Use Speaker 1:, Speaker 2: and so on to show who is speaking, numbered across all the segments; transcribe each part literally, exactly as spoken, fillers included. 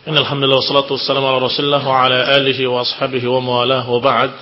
Speaker 1: Alhamdulillah wassalatu wassalamu ala Rasulillah wa ala alihi wa ashabihi wa mawalah wa ba'd.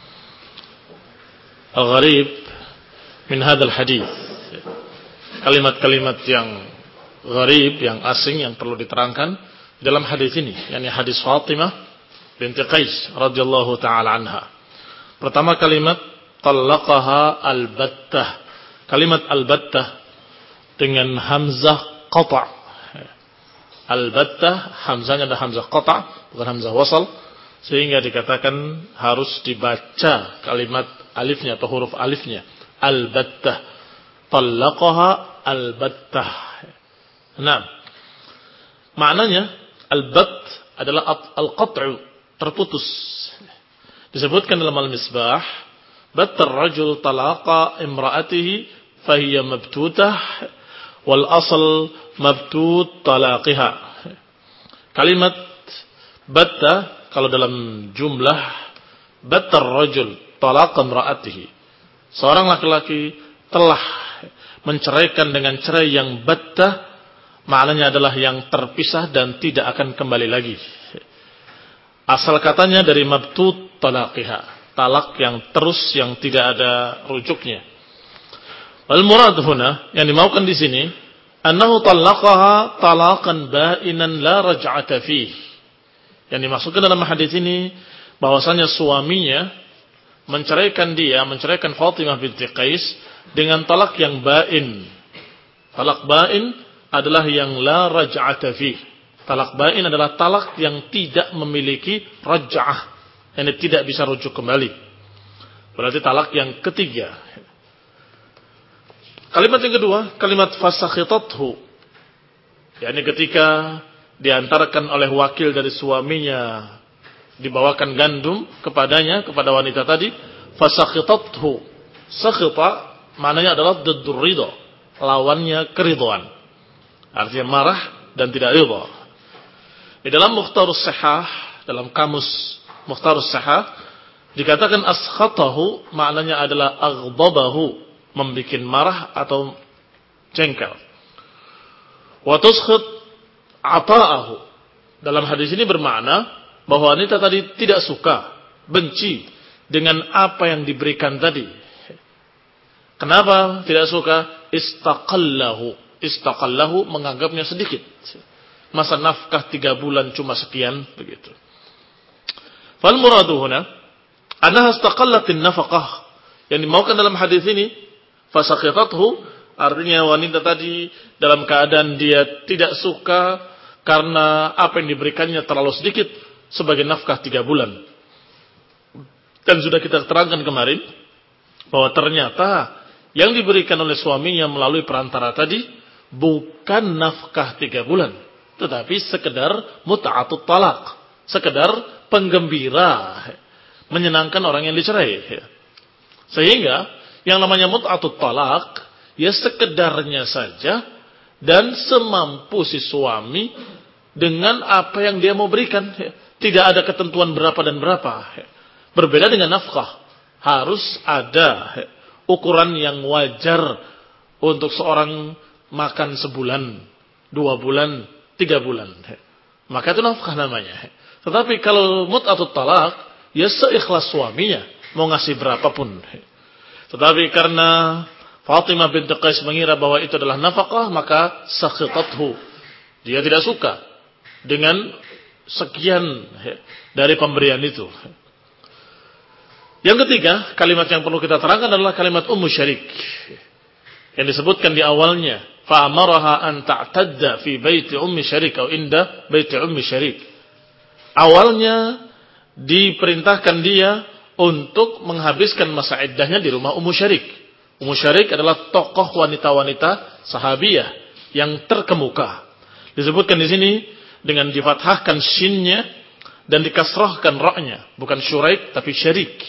Speaker 1: Al-gharib min hadzal hadits. Kalimat-kalimat yang gharib, yang asing yang perlu diterangkan dalam hadis ini, yakni hadis Fatimah binti Qais radhiyallahu taala anha. Pertama kalimat talaqaha al-battah. Kalimat al-battah dengan hamzah qata'. Al-battah, hamzahnya ada hamzah qata', bukan hamzah wasal, sehingga dikatakan harus dibaca kalimat alifnya atau huruf alifnya. Al-battah. Talaqaha al-battah. Nah, maknanya al-batt adalah al-qat'u, terputus. Disebutkan dalam Al-Misbah, battar rajul talaqa imra'atihi fahiya mabtutah wal asal mabtut talaqiha. Kalimat batta kalau dalam jumlah battar rajul talaqa imra'atihi, seorang laki-laki telah menceraikan dengan cerai yang batta, maknanya adalah yang terpisah dan tidak akan kembali lagi. Asal katanya dari mabtut talaqiha, talak yang terus yang tidak ada rujuknya. Wal murad huna, yang dimaukan di sini, annahu talaqaha talaqan ba'inan la raj'ata fih. Yang dimaksudkan dalam hadis ini bahwasanya suaminya menceraikan dia, menceraikan Fatimah binti Qais dengan talak yang ba'in. Talak ba'in adalah yang la raj'ata fih. Talak ba'in adalah talak yang tidak memiliki raj'ah, yang tidak bisa rujuk kembali. Berarti talak yang ketiga. Kalimat yang kedua, kalimat fasakhitathu, yakni ketika diantarkan oleh wakil dari suaminya, dibawakan gandum kepadanya, kepada wanita tadi, fasakhitathu. Sakhita maknanya adalah diddur ridha, lawannya keridhaan. Artinya marah dan tidak ridha. Di dalam Mukhtarus Sihah, dalam kamus Mukhtarus Sihah, dikatakan askhatahu maknanya adalah aghdabahu, membikin marah atau jengkel. Wa tuskhit ata'ahu. Dalam hadis ini bermakna bahwa wanita tadi tidak suka, benci dengan apa yang diberikan tadi. Kenapa tidak suka? Istaqallahu. Istaqallahu menganggapnya sedikit. Masa nafkah tiga bulan cuma sekian, begitu. Fal muradu huna annaha istaqallatin nafaqah. Yang dimaukan dalam hadis ini fasakhitathu, artinya wanita tadi dalam keadaan dia tidak suka karena apa yang diberikannya terlalu sedikit sebagai nafkah tiga bulan. Dan sudah kita terangkan kemarin bahwa ternyata yang diberikan oleh suaminya melalui perantara tadi bukan nafkah tiga bulan, tetapi sekedar mut'atut talaq, sekedar penggembira, menyenangkan orang yang dicerai. Sehingga yang namanya mut'atut talaq, ya sekedarnya saja dan semampu si suami dengan apa yang dia mau berikan. Tidak ada ketentuan berapa dan berapa. Berbeda dengan nafkah. Harus ada ukuran yang wajar untuk seorang makan sebulan, dua bulan, tiga bulan. Maka itu nafkah namanya. Tetapi kalau mut'atut talaq, ya seikhlas suaminya, mau ngasih berapapun. Tetapi karena Fatimah binti Qais mengira bahwa itu adalah nafkah, maka sakhitathu. Dia tidak suka dengan sekian dari pemberian itu. Yang ketiga, kalimat yang perlu kita terangkan adalah kalimat ummu syarik. Yang disebutkan di awalnya, fa'amaraha an ta'tadda fi baiti ummi syarik atau inda baiti ummi syarik. Awalnya diperintahkan dia untuk menghabiskan masa iddahnya di rumah Ummu Syarik. Ummu Syarik adalah tokoh wanita-wanita sahabiyah yang terkemuka. Disebutkan di sini dengan difathahkan shinnya dan dikasrahkan ra-nya, bukan Syuraik tapi Syarik.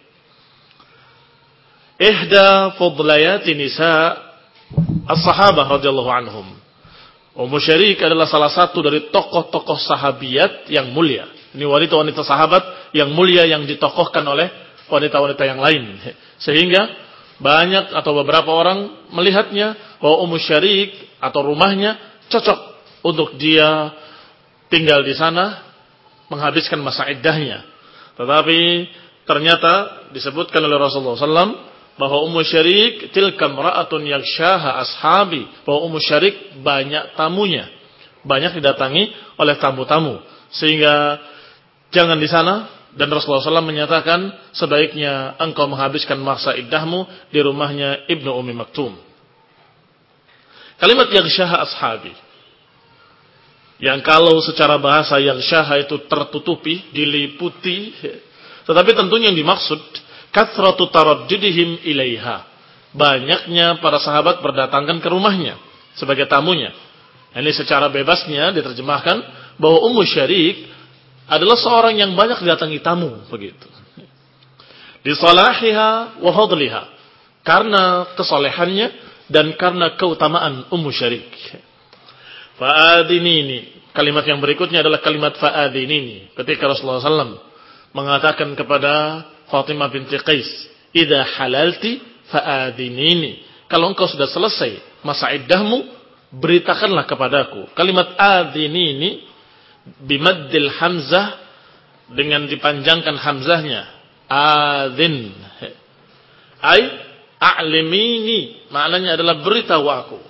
Speaker 1: Ihda fudlayati nisa as-sahabah radhiyallahu anhum. Ummu Syarik adalah salah satu dari tokoh-tokoh sahabiyat yang mulia. Ini wanita-wanita sahabat yang mulia yang ditokohkan oleh wanita-wanita yang lain. Sehingga banyak atau beberapa orang melihatnya bahwa Ummu Syarik atau rumahnya cocok untuk dia tinggal di sana menghabiskan masa iddahnya. Tetapi ternyata disebutkan oleh Rasulullah sallallahu alaihi wasallam bahwa Ummu Syarik tilka imra'atun yaghshaha ashabi, bahwa Ummu Syarik banyak tamunya, banyak didatangi oleh tamu-tamu, sehingga jangan di sana. Dan Rasulullah sallallahu alaihi wasallam menyatakan sebaiknya engkau menghabiskan masa iddahmu di rumahnya Ibnu Ummi Maktum. Kalimat yaghshaha ashabi, yang kalau secara bahasa yang syaha itu tertutupi, diliputi, tetapi tentunya yang dimaksud kathratu taraddudihim ilaiha, banyaknya para sahabat berdatangan ke rumahnya sebagai tamunya. Ini secara bebasnya diterjemahkan bahwa Ummu Syarik adalah seorang yang banyak didatangi tamu, begitu. Di salahiha wa fadliha, karena kesolehannya dan karena keutamaan Ummu Syarik. Fa'adinini, kalimat yang berikutnya adalah kalimat fa'adinini. Ketika Rasulullah sallallahu alaihi wasallam mengatakan kepada Fatimah binti Qais, idza halalti fa'adinini, kalau engkau sudah selesai masa iddahmu, beritakanlah kepadaku. Kalimat adinini bimaddil hamzah, dengan dipanjangkan hamzahnya, adin, ay a'limini, maknanya adalah beritahu aku.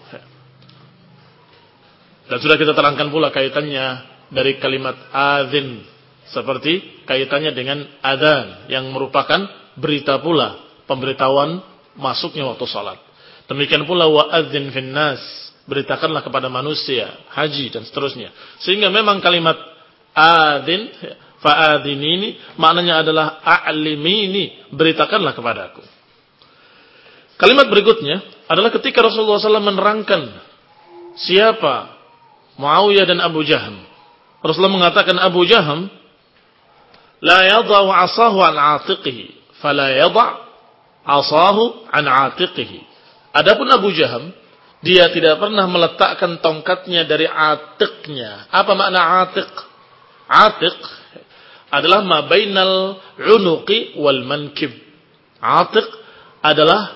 Speaker 1: Dan sudah kita terangkan pula kaitannya dari kalimat adzin, seperti kaitannya dengan adzan yang merupakan berita pula, pemberitahuan masuknya waktu salat. Demikian pula wa adzin finnas, beritakanlah kepada manusia, haji dan seterusnya. Sehingga memang kalimat adzin, fa'adzinini, maknanya adalah a'limini, beritakanlah kepadaku. Kalimat berikutnya adalah ketika Rasulullah sallallahu alaihi wasallam menerangkan siapa Muawiyah dan Abu Jaham. Rasulullah mengatakan Abu Jaham la yada'u asahu an atiqihi, fala yada' asahu an atiqihi. Adapun Abu Jaham, dia tidak pernah meletakkan tongkatnya dari atiqnya. Apa makna atiq? Atiq adalah ma bainal unuqi wal mankib. Atiq adalah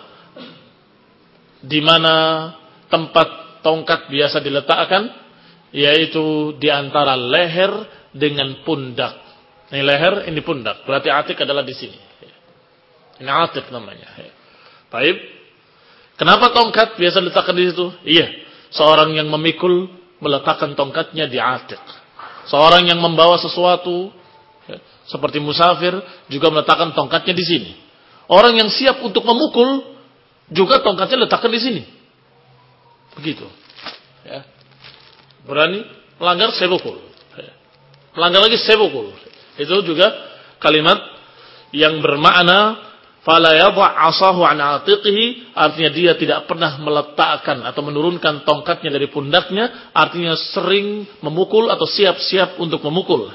Speaker 1: di mana tempat tongkat biasa diletakkan, yaitu di antara leher dengan pundak. Ini leher, ini pundak. Berarti atik adalah di sini. Ini atik namanya. Baik. Kenapa tongkat biasa diletakkan di situ? Iya, seorang yang memikul meletakkan tongkatnya di atik. Seorang yang membawa sesuatu seperti musafir juga meletakkan tongkatnya di sini. Orang yang siap untuk memukul juga tongkatnya letakkan di sini. Begitu. Ya. Berani melanggar, saya pukul. Melanggar lagi, saya pukul. Itu juga kalimat yang bermakna fala yadha' asahu an atiqihi, artinya dia tidak pernah meletakkan atau menurunkan tongkatnya dari pundaknya, artinya sering memukul atau siap-siap untuk memukul.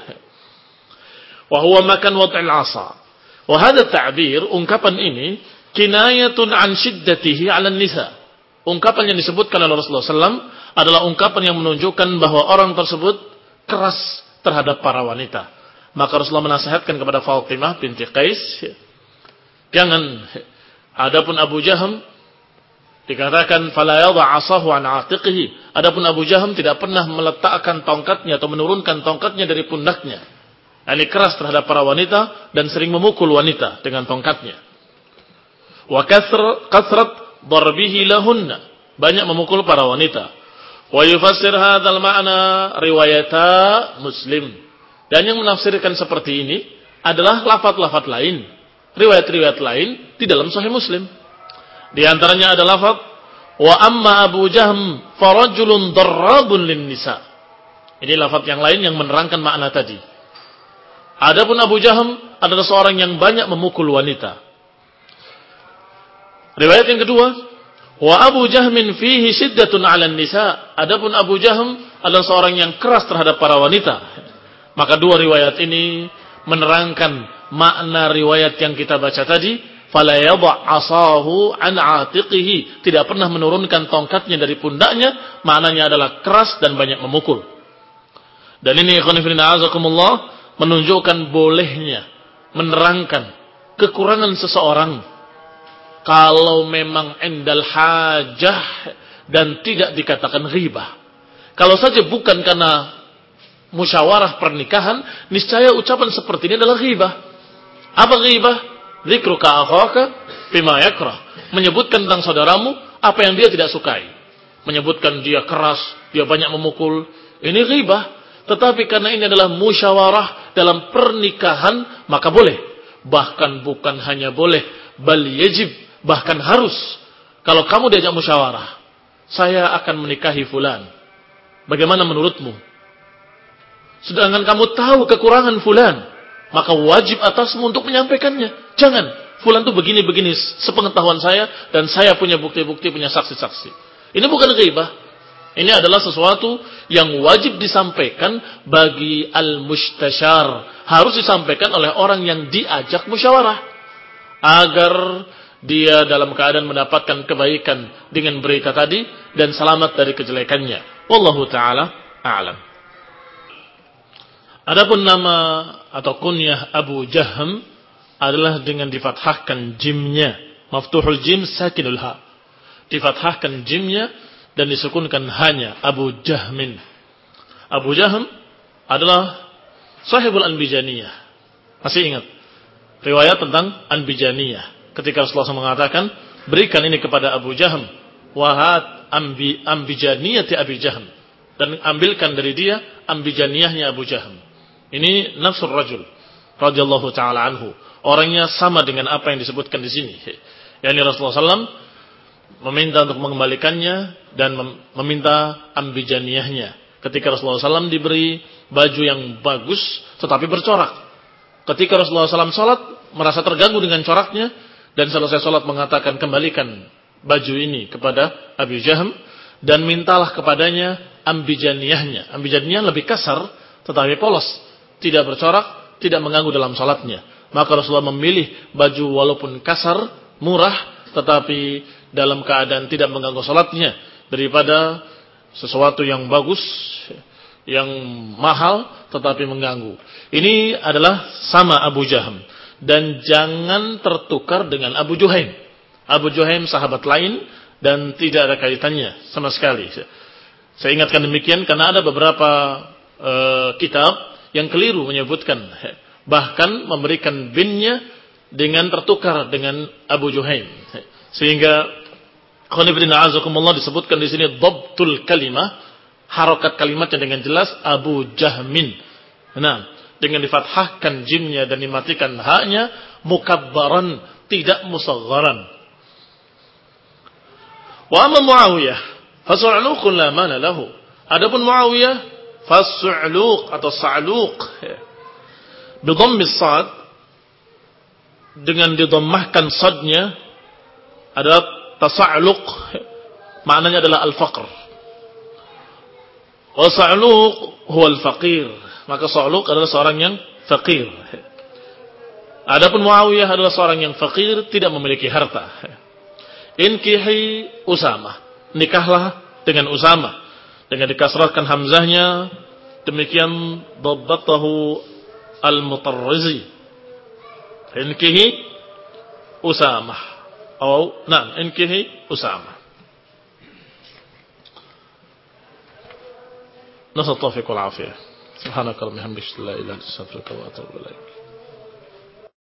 Speaker 1: Wa huwa makan wad'il asa. Wa hadha ta'bir, ungkapan ini kinayatun an shiddatihi 'ala nisa. Ungkapan yang disebutkan oleh Rasulullah sallallahu alaihi wasallam adalah ungkapan yang menunjukkan bahwa orang tersebut keras terhadap para wanita. Maka Rasulullah menasihatkan kepada Fatimah binti Qais, jangan. Adapun Abu Jaham dikatakan fala yadha' asahu an atiqihi. Adapun Abu Jaham tidak pernah meletakkan tongkatnya atau menurunkan tongkatnya dari pundaknya. Ini keras terhadap para wanita dan sering memukul wanita dengan tongkatnya. Wa kathrat darbihi lahunna, banyak memukul para wanita. Wa yufassir hadzal ma'na riwayata Muslim. Dan yang menafsirkan seperti ini adalah lafaz-lafaz lain, riwayat-riwayat lain di dalam Sahih Muslim. Di antaranya ada lafaz wa amma Abu Jahm farajulun darrabun lin nisa. Ini lafaz yang lain yang menerangkan makna tadi. Adapun Abu Jahm adalah seorang yang banyak memukul wanita. Riwayat yang kedua, wa Abu Jahmin fihi siddatun 'alan nisa. Adapun Abu Jahm adalah seorang yang keras terhadap para wanita. Maka dua riwayat ini menerangkan makna riwayat yang kita baca tadi, fala yadha' asahu an 'atiqihi, tidak pernah menurunkan tongkatnya dari pundaknya, maknanya adalah keras dan banyak memukul. Dan ini ikhwan fillah azakumullah menunjukkan bolehnya menerangkan kekurangan seseorang kalau memang endal hajah dan tidak dikatakan ghibah. Kalau saja bukan karena musyawarah pernikahan, niscaya ucapan seperti ini adalah ghibah. Apa ghibah? Dzikruka akhaka bima yakrah. Menyebutkan tentang saudaramu apa yang dia tidak sukai. Menyebutkan dia keras, dia banyak memukul. Ini ghibah. Tetapi karena ini adalah musyawarah dalam pernikahan, maka boleh. Bahkan bukan hanya boleh, bal yajib, bahkan harus. Kalau kamu diajak musyawarah, saya akan menikahi fulan. Bagaimana menurutmu? Sedangkan kamu tahu kekurangan fulan, maka wajib atasmu untuk menyampaikannya. Jangan, fulan itu begini-begini sepengetahuan saya, dan saya punya bukti-bukti, punya saksi-saksi. Ini bukan ghibah. Ini adalah sesuatu yang wajib disampaikan bagi al-mustasyar. Harus disampaikan oleh orang yang diajak musyawarah. Agar dia dalam keadaan mendapatkan kebaikan dengan berita tadi dan selamat dari kejelekannya. Wallahu ta'ala a'lam. Adapun nama atau kunyah Abu Jahm adalah dengan difathahkan jimnya. Maftuhul jim sakinul ha. Difathahkan jimnya dan disukunkan hanya Abu Jahmin. Abu Jahm adalah sahibul Anbijaniyah. Masih ingat riwayat tentang Anbijaniyah? Ketika Rasulullah shallallahu alaihi wasallam mengatakan, berikan ini kepada Abu Jahm, wahat ambi ambijaniyati Abi Jahm, dan ambilkan dari dia ambijaniyahnya Abu Jahm. Ini nafsul rajul radhiyallahu taala anhu. Orangnya sama dengan apa yang disebutkan di sini. Yani Rasulullah shallallahu alaihi wasallam meminta untuk mengembalikannya dan meminta ambijaniyahnya. Ketika Rasulullah shallallahu alaihi wasallam diberi baju yang bagus tetapi bercorak. Ketika Rasulullah shallallahu alaihi wasallam sholat merasa terganggu dengan coraknya, dan selesai sholat mengatakan, kembalikan baju ini kepada Abu Jahm dan mintalah kepadanya ambijaniyahnya. Ambijaniyah lebih kasar tetapi polos, tidak bercorak, tidak mengganggu dalam sholatnya. Maka Rasulullah memilih baju walaupun kasar, murah, tetapi dalam keadaan tidak mengganggu sholatnya, daripada sesuatu yang bagus, yang mahal tetapi mengganggu. Ini adalah sama Abu Jahm. Dan jangan tertukar dengan Abu Juhaim. Abu Juhaim sahabat lain dan tidak ada kaitannya sama sekali. Saya ingatkan demikian karena ada beberapa uh, kitab yang keliru menyebutkan, bahkan memberikan binnya dengan tertukar dengan Abu Juhaim. Sehingga khonibdina azakumullah disebutkan di sini dhabtul kalimah, harokat kalimatnya dengan jelas Abu Jahmin. Nah, dengan difathahkan jimnya dan dimatikan haknya, mukabbaran, tidak musagharan. Wa amma Muawiyah fasu'luqun la mana lahu. Adapun Muawiyah fasu'luq atau sa'luq bi dhammis sad, dengan didammahkan sadnya adalah tasa'luq, maknanya adalah al-faqr. Wa sa'luq huwa al-faqir. Maka Sa'luq adalah seorang yang fakir. Adapun Muawiyah adalah seorang yang fakir, tidak memiliki harta. Inkihi Usamah, nikahlah dengan Usamah, dengan dikasrahkan hamzahnya. Demikian dhabbatahu al-Mutarrizi. Inkihi Usamah. Oh, nah, inkihi Usamah. Nasal taufiq wal afiyah. Subhanakallahumma wa bihamdika, la ilaha illa anta, astaghfiruka wa atubu ilaik.